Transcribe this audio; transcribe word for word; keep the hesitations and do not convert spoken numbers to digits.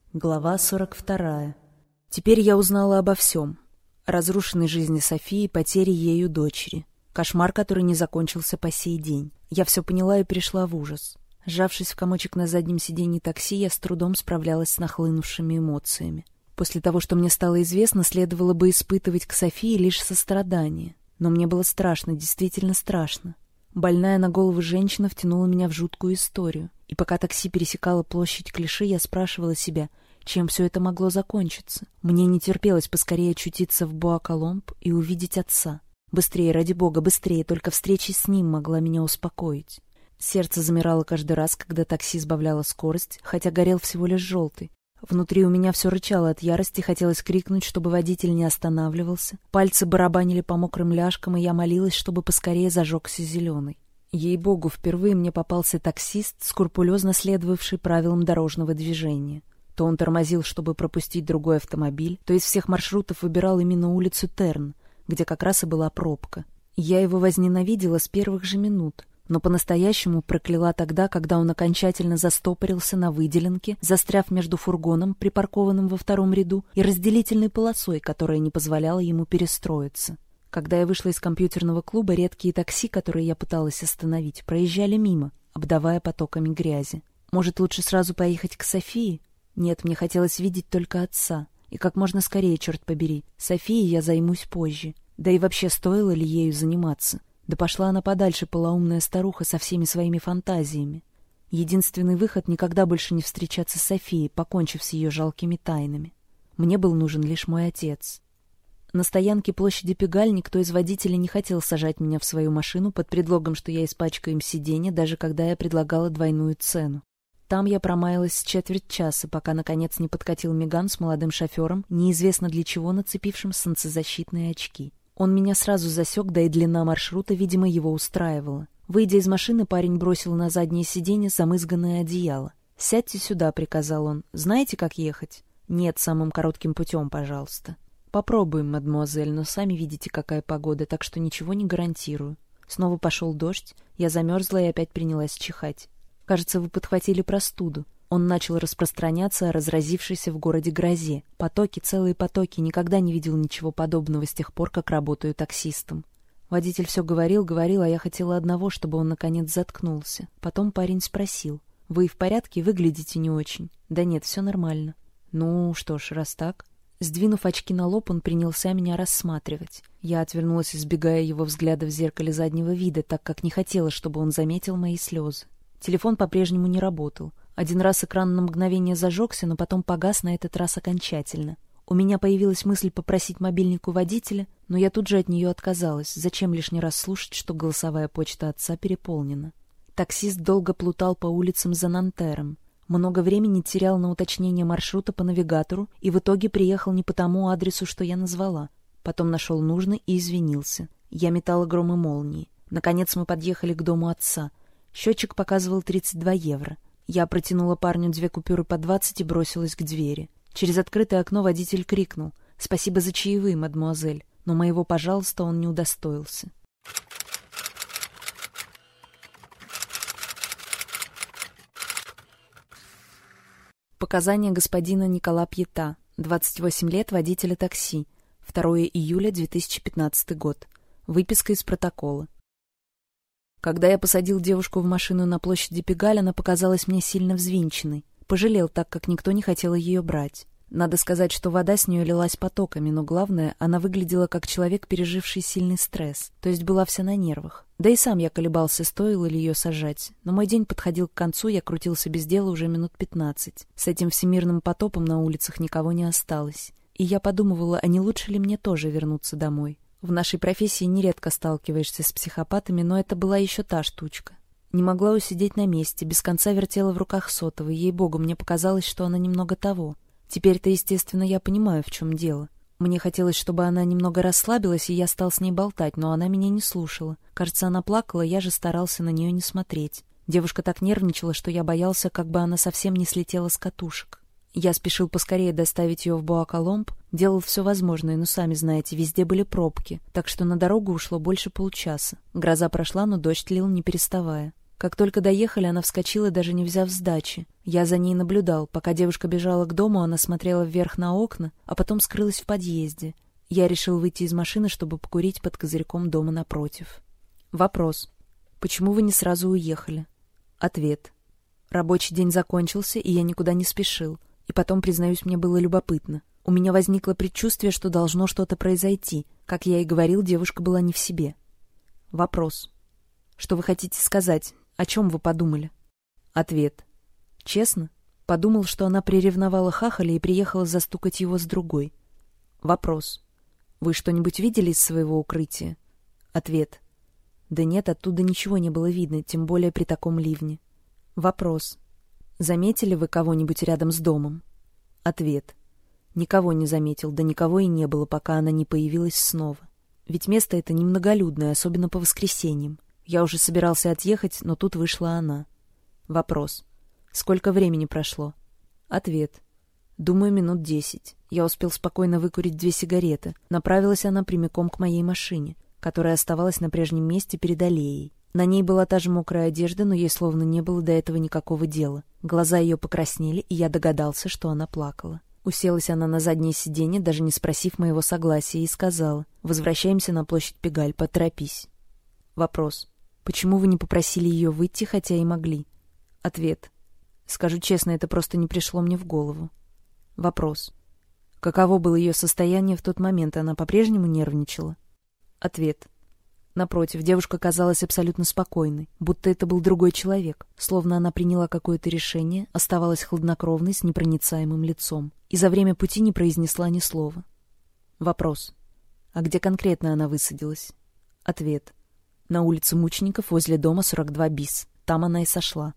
Глава сорок вторая. Теперь я узнала обо всем. О разрушенной жизни Софии, потере ею дочери. Кошмар, который не закончился по сей день. Я все поняла и пришла в ужас. Сжавшись в комочек на заднем сиденье такси, я с трудом справлялась с нахлынувшими эмоциями. После того, что мне стало известно, следовало бы испытывать к Софии лишь сострадание. Но мне было страшно, действительно страшно. Больная на голову женщина втянула меня в жуткую историю. И пока такси пересекало площадь Клиши, я спрашивала себя, чем все это могло закончиться. Мне не терпелось поскорее очутиться в Боа-Коломб и увидеть отца. Быстрее, ради бога, быстрее, только встреча с ним могла меня успокоить. Сердце замирало каждый раз, когда такси сбавляло скорость, хотя горел всего лишь желтый. Внутри у меня все рычало от ярости, хотелось крикнуть, чтобы водитель не останавливался. Пальцы барабанили по мокрым ляжкам, и я молилась, чтобы поскорее зажегся зеленый. Ей-богу, впервые мне попался таксист, скрупулезно следовавший правилам дорожного движения. То он тормозил, чтобы пропустить другой автомобиль, то из всех маршрутов выбирал именно улицу Терн, где как раз и была пробка. Я его возненавидела с первых же минут, но по-настоящему прокляла тогда, когда он окончательно застопорился на выделенке, застряв между фургоном, припаркованным во втором ряду, и разделительной полосой, которая не позволяла ему перестроиться. Когда я вышла из компьютерного клуба, редкие такси, которые я пыталась остановить, проезжали мимо, обдавая потоками грязи. Может, лучше сразу поехать к Софии? Нет, мне хотелось видеть только отца. И как можно скорее, черт побери. Софией я займусь позже. Да и вообще, стоило ли ею заниматься? Да пошла она подальше, полоумная старуха, со всеми своими фантазиями. Единственный выход — никогда больше не встречаться с Софией, покончив с ее жалкими тайнами. Мне был нужен лишь мой отец. На стоянке площади Пегаль никто из водителей не хотел сажать меня в свою машину под предлогом, что я испачкаю им сиденье, даже когда я предлагала двойную цену. Там я промаялась четверть часа, пока, наконец, не подкатил Меган с молодым шофером, неизвестно для чего нацепившим солнцезащитные очки. Он меня сразу засек, да и длина маршрута, видимо, его устраивала. Выйдя из машины, парень бросил на заднее сиденье замызганное одеяло. «Сядьте сюда», — приказал он. «Знаете, как ехать?» «Нет, самым коротким путем, пожалуйста». «Попробуем, мадемуазель, но сами видите, какая погода, так что ничего не гарантирую». Снова пошел дождь, я замерзла и опять принялась чихать. «Кажется, вы подхватили простуду». Он начал распространяться о разразившейся в городе грозе. Потоки, целые потоки, никогда не видел ничего подобного с тех пор, как работаю таксистом. Водитель все говорил, говорил, а я хотела одного, чтобы он, наконец, заткнулся. Потом парень спросил: «Вы в порядке? Выглядите не очень». «Да нет, все нормально». «Ну что ж, раз так». Сдвинув очки на лоб, он принялся меня рассматривать. Я отвернулась, избегая его взгляда в зеркале заднего вида, так как не хотела, чтобы он заметил мои слезы. Телефон по-прежнему не работал. Один раз экран на мгновение зажегся, но потом погас на этот раз окончательно. У меня появилась мысль попросить мобильник у водителя, но я тут же от нее отказалась. Зачем лишний раз слушать, что голосовая почта отца переполнена? Таксист долго плутал по улицам за Нантером. Много времени терял на уточнение маршрута по навигатору и в итоге приехал не по тому адресу, что я назвала. Потом нашел нужный и извинился. Я метала гром и молнии. Наконец мы подъехали к дому отца. Счетчик показывал тридцать два евро. Я протянула парню две купюры по двадцать и бросилась к двери. Через открытое окно водитель крикнул: «Спасибо за чаевые, мадемуазель», но моего «пожалуйста» он не удостоился. Показания господина Никола Пьета, двадцать восемь лет, водителя такси, второе июля две тысячи пятнадцатый год. Выписка из протокола. Когда я посадил девушку в машину на площади Пегаль, она показалась мне сильно взвинченной. Пожалел, так как никто не хотел ее брать. Надо сказать, что вода с нее лилась потоками, но главное, она выглядела как человек, переживший сильный стресс, то есть была вся на нервах. Да и сам я колебался, стоило ли ее сажать. Но мой день подходил к концу, я крутился без дела уже минут пятнадцать. С этим всемирным потопом на улицах никого не осталось. И я подумывала, а не лучше ли мне тоже вернуться домой? В нашей профессии нередко сталкиваешься с психопатами, но это была еще та штучка. Не могла усидеть на месте, без конца вертела в руках сотовый, ей-богу, мне показалось, что она немного того. Теперь-то, естественно, я понимаю, в чем дело. Мне хотелось, чтобы она немного расслабилась, и я стал с ней болтать, но она меня не слушала. Кажется, она плакала, я же старался на нее не смотреть. Девушка так нервничала, что я боялся, как бы она совсем не слетела с катушек. Я спешил поскорее доставить ее в Боа-Коломб, делал все возможное, но, сами знаете, везде были пробки, так что на дорогу ушло больше получаса. Гроза прошла, но дождь лил не переставая. Как только доехали, она вскочила, даже не взяв сдачи. Я за ней наблюдал. Пока девушка бежала к дому, она смотрела вверх на окна, а потом скрылась в подъезде. Я решил выйти из машины, чтобы покурить под козырьком дома напротив. Вопрос. Почему вы не сразу уехали? Ответ. Рабочий день закончился, и я никуда не спешил. И потом, признаюсь, мне было любопытно. У меня возникло предчувствие, что должно что-то произойти. Как я и говорил, девушка была не в себе. Вопрос. Что вы хотите сказать? О чем вы подумали? Ответ. Честно? Подумал, что она приревновала хахаля и приехала застукать его с другой. Вопрос. Вы что-нибудь видели из своего укрытия? Ответ. Да нет, оттуда ничего не было видно, тем более при таком ливне. Вопрос. Заметили вы кого-нибудь рядом с домом? Ответ. Никого не заметил, да никого и не было, пока она не появилась снова. Ведь место это немноголюдное, особенно по воскресеньям. Я уже собирался отъехать, но тут вышла она. Вопрос. Сколько времени прошло? Ответ. Думаю, минут десять. Я успел спокойно выкурить две сигареты. Направилась она прямиком к моей машине, которая оставалась на прежнем месте перед аллеей. На ней была та же мокрая одежда, но ей словно не было до этого никакого дела. Глаза ее покраснели, и я догадался, что она плакала. Уселась она на заднее сиденье, даже не спросив моего согласия, и сказала: «Возвращаемся на площадь Пегаль, поторопись». Вопрос. Почему вы не попросили ее выйти, хотя и могли? Ответ. Скажу честно, это просто не пришло мне в голову. Вопрос. Каково было ее состояние в тот момент? Она по-прежнему нервничала? Ответ. Напротив, девушка казалась абсолютно спокойной, будто это был другой человек, словно она приняла какое-то решение, оставалась хладнокровной с непроницаемым лицом и за время пути не произнесла ни слова. Вопрос. А где конкретно она высадилась? Ответ. На улице Мучеников возле дома сорок два бис. Там она и сошла.